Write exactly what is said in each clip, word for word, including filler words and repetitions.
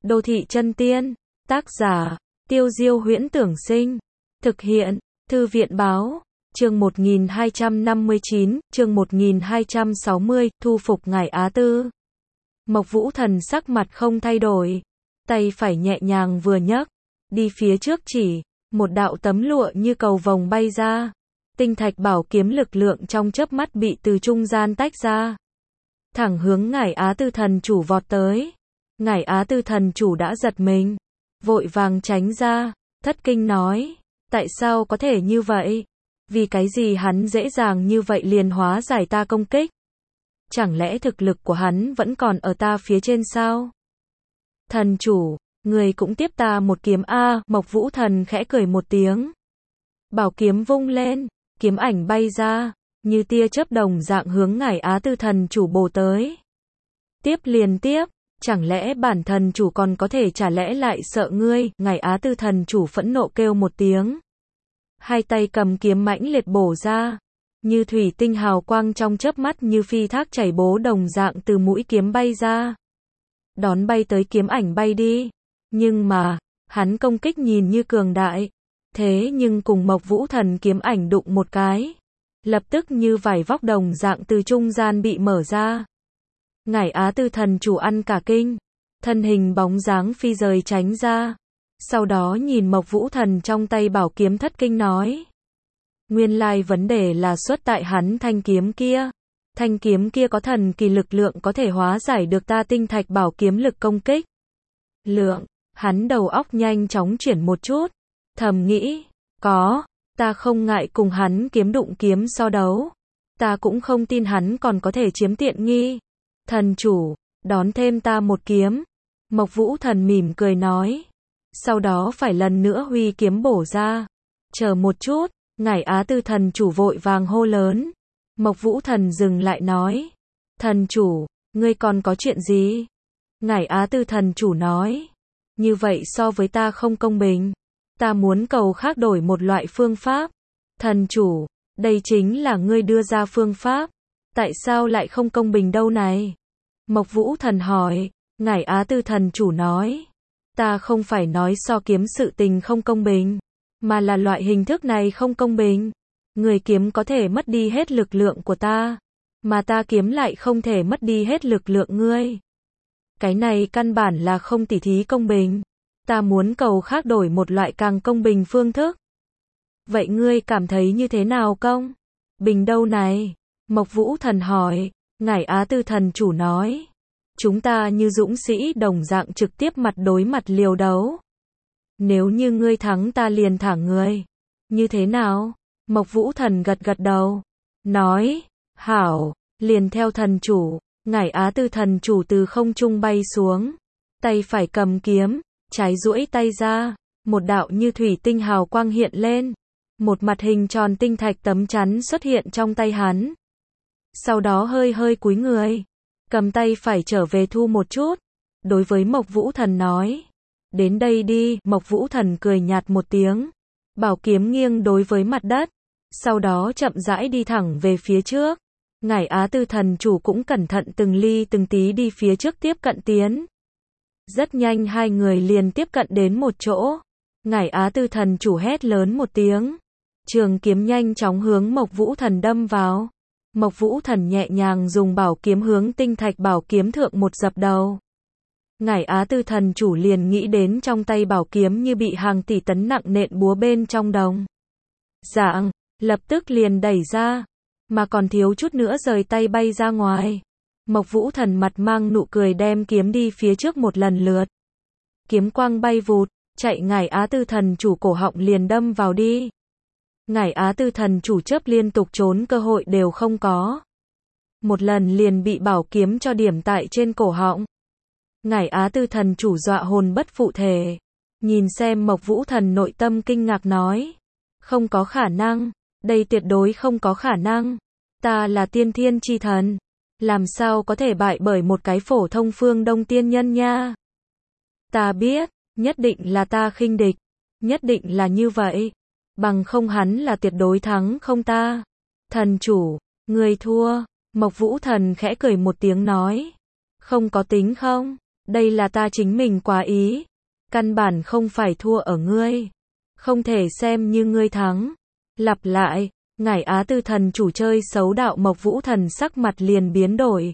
Đô thị chân tiên, tác giả, Tiêu Diêu Huyễn Tưởng Sinh, thực hiện, Thư viện Báo, chương một nghìn hai trăm năm mươi chín, chương một nghìn hai trăm sáu mươi, thu phục ngải Á Tư. Mộc Vũ Thần sắc mặt không thay đổi, tay phải nhẹ nhàng vừa nhấc, đi phía trước chỉ, một đạo tấm lụa như cầu vồng bay ra, tinh thạch bảo kiếm lực lượng trong chớp mắt bị từ trung gian tách ra, thẳng hướng ngải Á Tư thần chủ vọt tới. Ngải Á Tư thần chủ đã giật mình, vội vàng tránh ra, thất kinh nói, tại sao có thể như vậy? Vì cái gì hắn dễ dàng như vậy liền hóa giải ta công kích? Chẳng lẽ thực lực của hắn vẫn còn ở ta phía trên sao? Thần chủ, người cũng tiếp ta một kiếm a, Mộc Vũ Thần khẽ cười một tiếng. Bảo kiếm vung lên, kiếm ảnh bay ra, như tia chớp đồng dạng hướng ngải Á Tư thần chủ bổ tới. Tiếp liền tiếp, chẳng lẽ bản thần chủ còn có thể chả lẽ lại sợ ngươi? Ngải Á Tư thần chủ phẫn nộ kêu một tiếng. Hai tay cầm kiếm mãnh liệt bổ ra, như thủy tinh hào quang trong chớp mắt như phi thác chảy bố đồng dạng từ mũi kiếm bay ra. Đón bay tới kiếm ảnh bay đi. Nhưng mà, hắn công kích nhìn như cường đại. Thế nhưng cùng Mộc Vũ Thần kiếm ảnh đụng một cái. Lập tức như vải vóc đồng dạng từ trung gian bị mở ra. Ngải Á Tư thần chủ ăn cả kinh. Thân hình bóng dáng phi rời tránh ra. Sau đó nhìn Mộc Vũ Thần trong tay bảo kiếm thất kinh nói. Nguyên lai vấn đề là xuất tại hắn thanh kiếm kia. Thanh kiếm kia có thần kỳ lực lượng có thể hóa giải được ta tinh thạch bảo kiếm lực công kích. Lượng, hắn đầu óc nhanh chóng chuyển một chút. Thầm nghĩ, có, ta không ngại cùng hắn kiếm đụng kiếm so đấu. Ta cũng không tin hắn còn có thể chiếm tiện nghi. Thần chủ, đón thêm ta một kiếm. Mộc Vũ Thần mỉm cười nói. Sau đó phải lần nữa huy kiếm bổ ra. Chờ một chút, ngải Á Tư thần chủ vội vàng hô lớn. Mộc Vũ Thần dừng lại nói. Thần chủ, ngươi còn có chuyện gì? Ngải Á Tư thần chủ nói. Như vậy so với ta không công bình. Ta muốn cầu khác đổi một loại phương pháp. Thần chủ, đây chính là ngươi đưa ra phương pháp. Tại sao lại không công bình đâu này? Mộc Vũ Thần hỏi. Ngải Á Tư thần chủ nói. Ta không phải nói so kiếm sự tình không công bình, mà là loại hình thức này không công bình. Người kiếm có thể mất đi hết lực lượng của ta, mà ta kiếm lại không thể mất đi hết lực lượng ngươi. Cái này căn bản là không tỉ thí công bình. Ta muốn cầu khác đổi một loại càng công bình phương thức. Vậy ngươi cảm thấy như thế nào công? Bình đâu này? Mộc Vũ Thần hỏi. Ngải Á Tư thần chủ nói. Chúng ta như dũng sĩ đồng dạng trực tiếp mặt đối mặt liều đấu. Nếu như ngươi thắng ta liền thả ngươi. Như thế nào? Mộc Vũ Thần gật gật đầu. Nói, hảo, liền theo thần chủ. Ngải Á Tư thần chủ từ không trung bay xuống. Tay phải cầm kiếm, trái duỗi tay ra. Một đạo như thủy tinh hào quang hiện lên. Một mặt hình tròn tinh thạch tấm chắn xuất hiện trong tay hắn. Sau đó hơi hơi cúi người. Cầm tay phải trở về thu một chút. Đối với Mộc Vũ Thần nói. Đến đây đi. Mộc Vũ Thần cười nhạt một tiếng. Bảo kiếm nghiêng đối với mặt đất. Sau đó chậm rãi đi thẳng về phía trước. Ngải Á Tư thần chủ cũng cẩn thận từng ly từng tí đi phía trước tiếp cận tiến. Rất nhanh hai người liền tiếp cận đến một chỗ. Ngải Á Tư thần chủ hét lớn một tiếng. Trường kiếm nhanh chóng hướng Mộc Vũ Thần đâm vào. Mộc Vũ Thần nhẹ nhàng dùng bảo kiếm hướng tinh thạch bảo kiếm thượng một dập đầu. Ngải Á Tư thần chủ liền nghĩ đến trong tay bảo kiếm như bị hàng tỷ tấn nặng nện búa bên trong đồng dạng, lập tức liền đẩy ra, mà còn thiếu chút nữa rời tay bay ra ngoài. Mộc Vũ Thần mặt mang nụ cười đem kiếm đi phía trước một lần lượt. Kiếm quang bay vụt, chạy ngải Á Tư thần chủ cổ họng liền đâm vào đi. Ngải Á Tư thần chủ chớp liên tục trốn cơ hội đều không có. Một lần liền bị bảo kiếm cho điểm tại trên cổ họng. Ngải Á Tư thần chủ dọa hồn bất phụ thể. Nhìn xem Mộc Vũ Thần nội tâm kinh ngạc nói. Không có khả năng, đây tuyệt đối không có khả năng. Ta là tiên thiên chi thần. Làm sao có thể bại bởi một cái phổ thông phương đông tiên nhân nha. Ta biết, nhất định là ta khinh địch. Nhất định là như vậy. Bằng không hắn là tuyệt đối thắng không ta. Thần chủ, người thua. Mộc Vũ Thần khẽ cười một tiếng nói. Không có tính không? Đây là ta chính mình quá ý. Căn bản không phải thua ở ngươi. Không thể xem như ngươi thắng. Lặp lại, ngải Á Tư thần chủ chơi xấu đạo Mộc Vũ Thần sắc mặt liền biến đổi.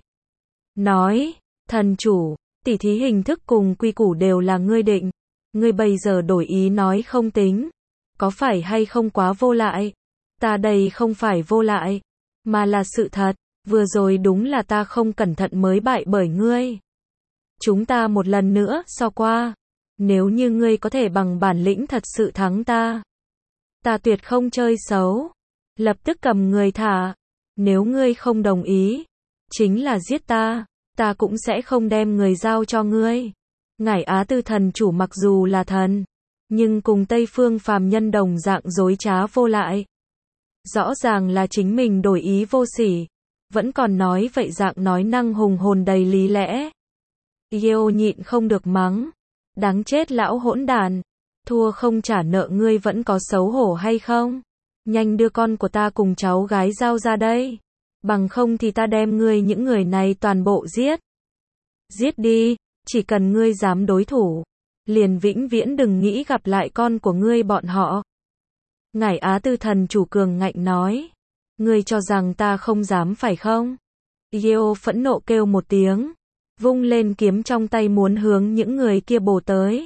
Nói, thần chủ, tỉ thí hình thức cùng quy củ đều là ngươi định. Ngươi bây giờ đổi ý nói không tính. Có phải hay không quá vô lại? Ta đây không phải vô lại, mà là sự thật. Vừa rồi đúng là ta không cẩn thận mới bại bởi ngươi. Chúng ta một lần nữa so qua. Nếu như ngươi có thể bằng bản lĩnh thật sự thắng ta, ta tuyệt không chơi xấu. Lập tức cầm người thả. Nếu ngươi không đồng ý, chính là giết ta, ta cũng sẽ không đem người giao cho ngươi. Ngải Á Tư thần chủ mặc dù là thần, nhưng cùng Tây Phương phàm nhân đồng dạng dối trá vô lại. Rõ ràng là chính mình đổi ý vô sỉ, vẫn còn nói vậy dạng nói năng hùng hồn đầy lý lẽ. Yêu nhịn không được mắng. Đáng chết lão hỗn đàn. Thua không trả nợ ngươi vẫn có xấu hổ hay không? Nhanh đưa con của ta cùng cháu gái giao ra đây. Bằng không thì ta đem ngươi những người này toàn bộ giết. Giết đi, chỉ cần ngươi dám đối thủ, liền vĩnh viễn đừng nghĩ gặp lại con của ngươi bọn họ. Ngải Á Tư thần chủ cường ngạnh nói. Ngươi cho rằng ta không dám phải không? Yeo phẫn nộ kêu một tiếng, vung lên kiếm trong tay muốn hướng những người kia bổ tới.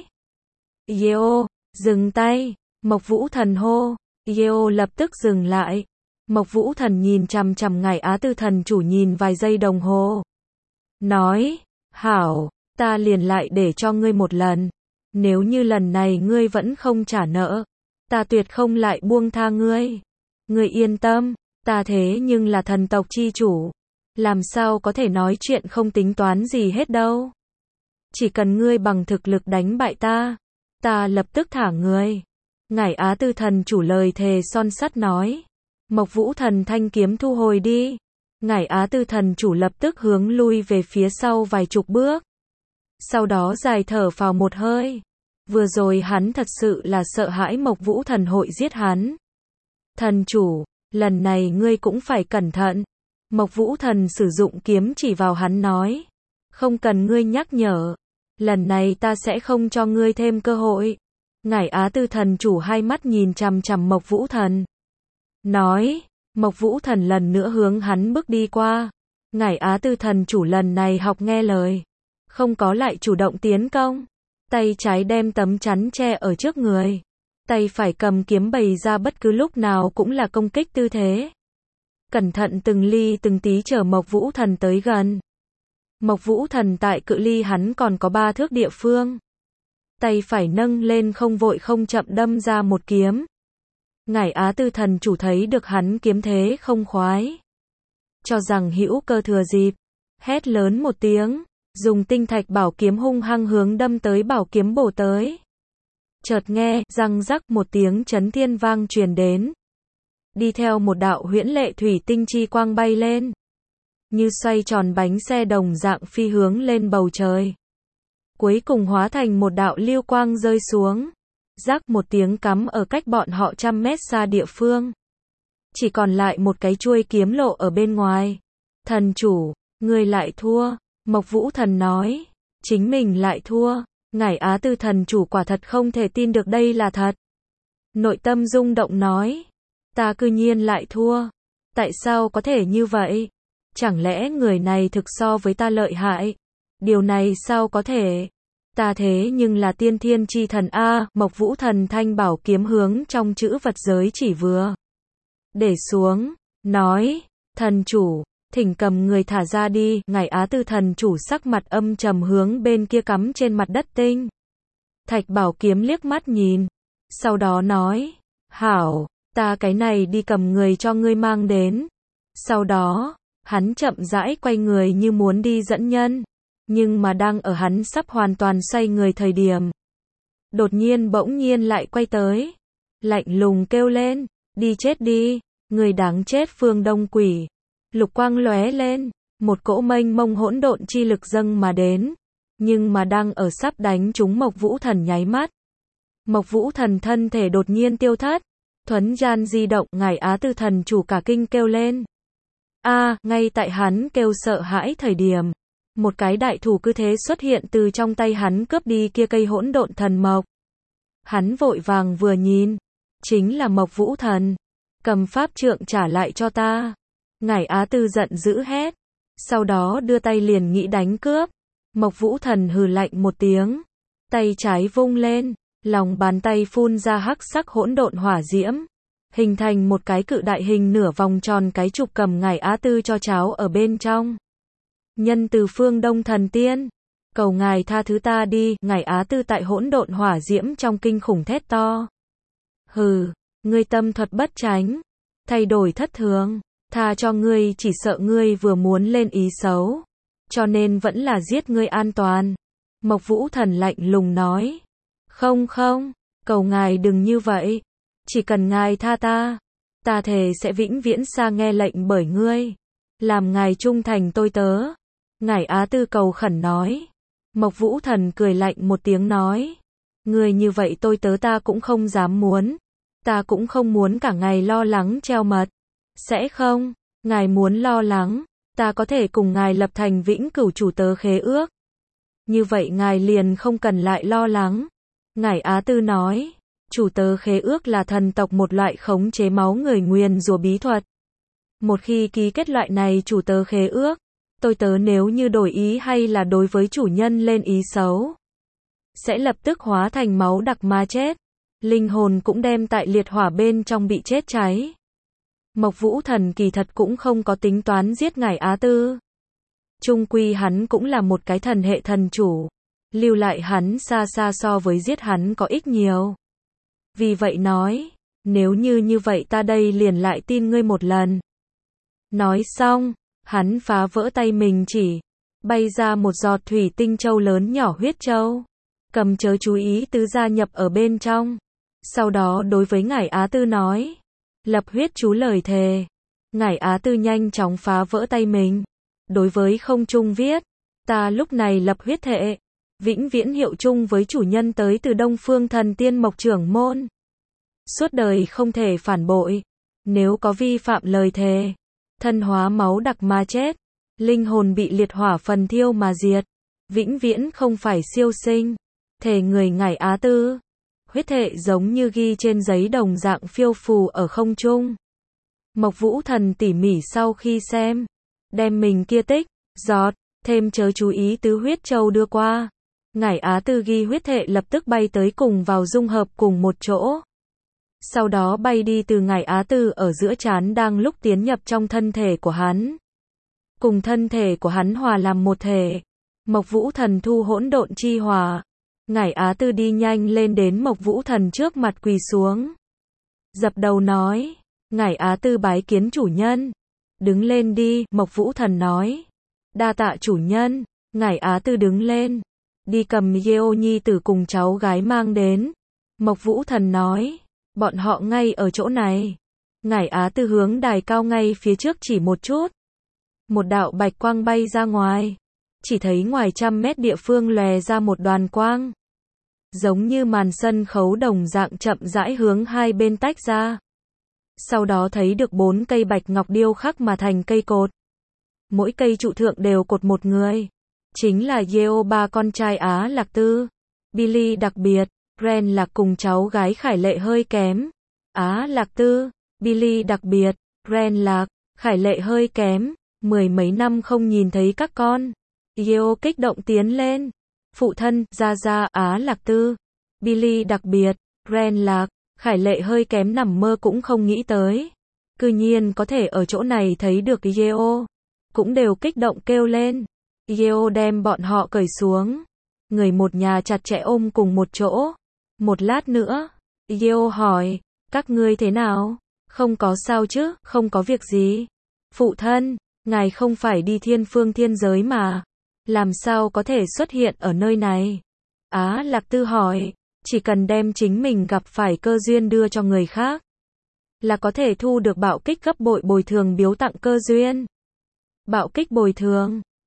Yeo, dừng tay, Mộc Vũ Thần hô. Yeo lập tức dừng lại. Mộc Vũ Thần nhìn chằm chằm ngải Á Tư thần chủ nhìn vài giây đồng hồ. Nói, hảo, ta liền lại để cho ngươi một lần. Nếu như lần này ngươi vẫn không trả nợ, ta tuyệt không lại buông tha ngươi. Ngươi yên tâm, ta thế nhưng là thần tộc chi chủ. Làm sao có thể nói chuyện không tính toán gì hết đâu. Chỉ cần ngươi bằng thực lực đánh bại ta, ta lập tức thả ngươi. Ngải Á Tư thần chủ lời thề son sắt nói. Mộc Vũ Thần thanh kiếm thu hồi đi. Ngải Á Tư thần chủ lập tức hướng lui về phía sau vài chục bước. Sau đó dài thở phào một hơi. Vừa rồi hắn thật sự là sợ hãi Mộc Vũ Thần hội giết hắn. Thần chủ, lần này ngươi cũng phải cẩn thận. Mộc Vũ Thần sử dụng kiếm chỉ vào hắn nói. Không cần ngươi nhắc nhở. Lần này ta sẽ không cho ngươi thêm cơ hội. Ngải Á Tư thần chủ hai mắt nhìn chằm chằm Mộc Vũ Thần. Nói, Mộc Vũ Thần lần nữa hướng hắn bước đi qua. Ngải Á Tư thần chủ lần này học nghe lời. Không có lại chủ động tiến công. Tay trái đem tấm chắn che ở trước người. Tay phải cầm kiếm bày ra bất cứ lúc nào cũng là công kích tư thế. Cẩn thận từng ly từng tí chờ Mộc Vũ Thần tới gần. Mộc Vũ Thần tại cự ly hắn còn có ba thước địa phương. Tay phải nâng lên không vội không chậm đâm ra một kiếm. Ngải Á Tư thần chủ thấy được hắn kiếm thế không khoái. Cho rằng hữu cơ thừa dịp. Hét lớn một tiếng. Dùng tinh thạch bảo kiếm hung hăng hướng đâm tới bảo kiếm bổ tới. Chợt nghe, răng rắc một tiếng chấn thiên vang truyền đến. Đi theo một đạo huyễn lệ thủy tinh chi quang bay lên. Như xoay tròn bánh xe đồng dạng phi hướng lên bầu trời. Cuối cùng hóa thành một đạo lưu quang rơi xuống. Rắc một tiếng cắm ở cách bọn họ trăm mét xa địa phương. Chỉ còn lại một cái chuôi kiếm lộ ở bên ngoài. Thần chủ, ngươi lại thua. Mộc Vũ Thần nói. Chính mình lại thua. Ngải Á Tư thần chủ quả thật không thể tin được đây là thật. Nội tâm rung động nói. Ta cư nhiên lại thua. Tại sao có thể như vậy? Chẳng lẽ người này thực so với ta lợi hại? Điều này sao có thể? Ta thế nhưng là tiên thiên chi thần A. Mộc Vũ Thần thanh bảo kiếm hướng trong chữ vật giới chỉ vừa. Để xuống. Nói. Thần chủ. Thỉnh cầm người thả ra đi. Ngải Á Tư thần chủ sắc mặt âm trầm hướng bên kia cắm trên mặt đất tinh thạch bảo kiếm liếc mắt nhìn. Sau đó nói. Hảo. Ta cái này đi cầm người cho ngươi mang đến. Sau đó, hắn chậm rãi quay người như muốn đi dẫn nhân. Nhưng mà đang ở hắn sắp hoàn toàn xoay người thời điểm. Đột nhiên bỗng nhiên lại quay tới. Lạnh lùng kêu lên. Đi chết đi. Người đáng chết Phương Đông quỷ. Lục quang lóe lên. Một cỗ mênh mông hỗn độn chi lực dâng mà đến. Nhưng mà đang ở sắp đánh trúng Mộc Vũ Thần nháy mắt. Mộc Vũ Thần thân thể đột nhiên tiêu thất. Thuấn gian di động. Ngải Á Tư thần chủ cả kinh kêu lên. A, ngay tại hắn kêu sợ hãi thời điểm. Một cái đại thủ cứ thế xuất hiện từ trong tay hắn cướp đi kia cây hỗn độn thần mộc. Hắn vội vàng vừa nhìn, chính là Mộc Vũ Thần. Cầm pháp trượng trả lại cho ta. Ngải Á Tư giận dữ hét. Sau đó đưa tay liền nghĩ đánh cướp. Mộc Vũ Thần hừ lạnh một tiếng. Tay trái vung lên, lòng bàn tay phun ra hắc sắc hỗn độn hỏa diễm. Hình thành một cái cự đại hình nửa vòng tròn cái trục cầm Ngải Á Tư cho cháo ở bên trong. Nhân từ phương Đông thần tiên, cầu ngài tha thứ ta đi, Ngải Á Tư tại hỗn độn hỏa diễm trong kinh khủng thét to. Hừ, ngươi tâm thuật bất tránh, thay đổi thất thường, tha cho ngươi chỉ sợ ngươi vừa muốn lên ý xấu, cho nên vẫn là giết ngươi an toàn. Mộc Vũ Thần lạnh lùng nói. Không không, cầu ngài đừng như vậy, chỉ cần ngài tha ta, ta thề sẽ vĩnh viễn xa nghe lệnh bởi ngươi, làm ngài trung thành tôi tớ. Ngải Á Tư cầu khẩn nói. Mộc Vũ Thần cười lạnh một tiếng nói. Ngươi như vậy tôi tớ ta cũng không dám muốn. Ta cũng không muốn cả ngày lo lắng treo mật. Sẽ không, ngài muốn lo lắng, ta có thể cùng ngài lập thành vĩnh cửu chủ tớ khế ước. Như vậy ngài liền không cần lại lo lắng. Ngải Á Tư nói. Chủ tớ khế ước là thần tộc một loại khống chế máu người nguyền rủa bí thuật. Một khi ký kết loại này chủ tớ khế ước, tôi tớ nếu như đổi ý hay là đối với chủ nhân lên ý xấu, sẽ lập tức hóa thành máu đặc mà chết. Linh hồn cũng đem tại liệt hỏa bên trong bị chết cháy. Mộc Vũ Thần kỳ thật cũng không có tính toán giết Ngải Á Tư. Chung quy hắn cũng là một cái thần hệ thần chủ. Lưu lại hắn xa xa so với giết hắn có ích nhiều. Vì vậy nói, nếu như như vậy ta đây liền lại tin ngươi một lần. Nói xong, hắn phá vỡ tay mình chỉ, bay ra một giọt thủy tinh châu lớn nhỏ huyết châu. Cầm chớ chú ý tứ gia nhập ở bên trong. Sau đó đối với Ngải Á Tư nói, lập huyết chú lời thề. Ngải Á Tư nhanh chóng phá vỡ tay mình. Đối với không trung viết, ta lúc này lập huyết thệ, vĩnh viễn hiệu chung với chủ nhân tới từ Đông Phương Thần Tiên Mộc Trưởng Môn. Suốt đời không thể phản bội. Nếu có vi phạm lời thề, thân hóa máu đặc mà chết, linh hồn bị liệt hỏa phần thiêu mà diệt, vĩnh viễn không phải siêu sinh. Thề người Ngải Á Tư. Huyết thệ giống như ghi trên giấy đồng dạng phiêu phù ở không trung. Mộc Vũ Thần tỉ mỉ sau khi xem, đem mình kia tích, giọt, thêm chớ chú ý tứ huyết châu đưa qua. Ngải Á Tư ghi huyết thệ lập tức bay tới cùng vào dung hợp cùng một chỗ. Sau đó bay đi từ Ngải Á Tư ở giữa trán đang lúc tiến nhập trong thân thể của hắn. Cùng thân thể của hắn hòa làm một thể. Mộc Vũ Thần thu hỗn độn chi hòa. Ngải Á Tư đi nhanh lên đến Mộc Vũ Thần trước mặt quỳ xuống. Dập đầu nói. Ngải Á Tư bái kiến chủ nhân. Đứng lên đi, Mộc Vũ Thần nói. Đa tạ chủ nhân. Ngải Á Tư đứng lên. Đi cầm Yeo nhi tử cùng cháu gái mang đến. Mộc Vũ Thần nói. Bọn họ ngay ở chỗ này. Ngải Á Tư hướng đài cao ngay phía trước chỉ một chút. Một đạo bạch quang bay ra ngoài. Chỉ thấy ngoài trăm mét địa phương lòe ra một đoàn quang. Giống như màn sân khấu đồng dạng chậm rãi hướng hai bên tách ra. Sau đó thấy được bốn cây bạch ngọc điêu khắc mà thành cây cột. Mỗi cây trụ thượng đều cột một người. Chính là Yeo ba con trai Á Lạc Tư. Billy đặc biệt, Ren Lạc cùng cháu gái Khải Lệ hơi kém. Á Lạc Tư, Billy đặc biệt, Ren Lạc, Khải Lệ hơi kém. Mười mấy năm không nhìn thấy các con. Yeo kích động tiến lên. Phụ thân, Gia Gia, Á Lạc Tư, Billy đặc biệt, Ren Lạc, Khải Lệ hơi kém nằm mơ cũng không nghĩ tới. Cư nhiên có thể ở chỗ này thấy được Yeo. Cũng đều kích động kêu lên. Yeo đem bọn họ cởi xuống. Người một nhà chặt chẽ ôm cùng một chỗ. Một lát nữa, Yeo hỏi, các ngươi thế nào? Không có sao chứ, không có việc gì. Phụ thân, ngài không phải đi thiên phương thiên giới mà. Làm sao có thể xuất hiện ở nơi này? Á Lạc Tư hỏi, chỉ cần đem chính mình gặp phải cơ duyên đưa cho người khác, là có thể thu được bạo kích gấp bội bồi thường biếu tặng cơ duyên. Bạo kích bồi thường,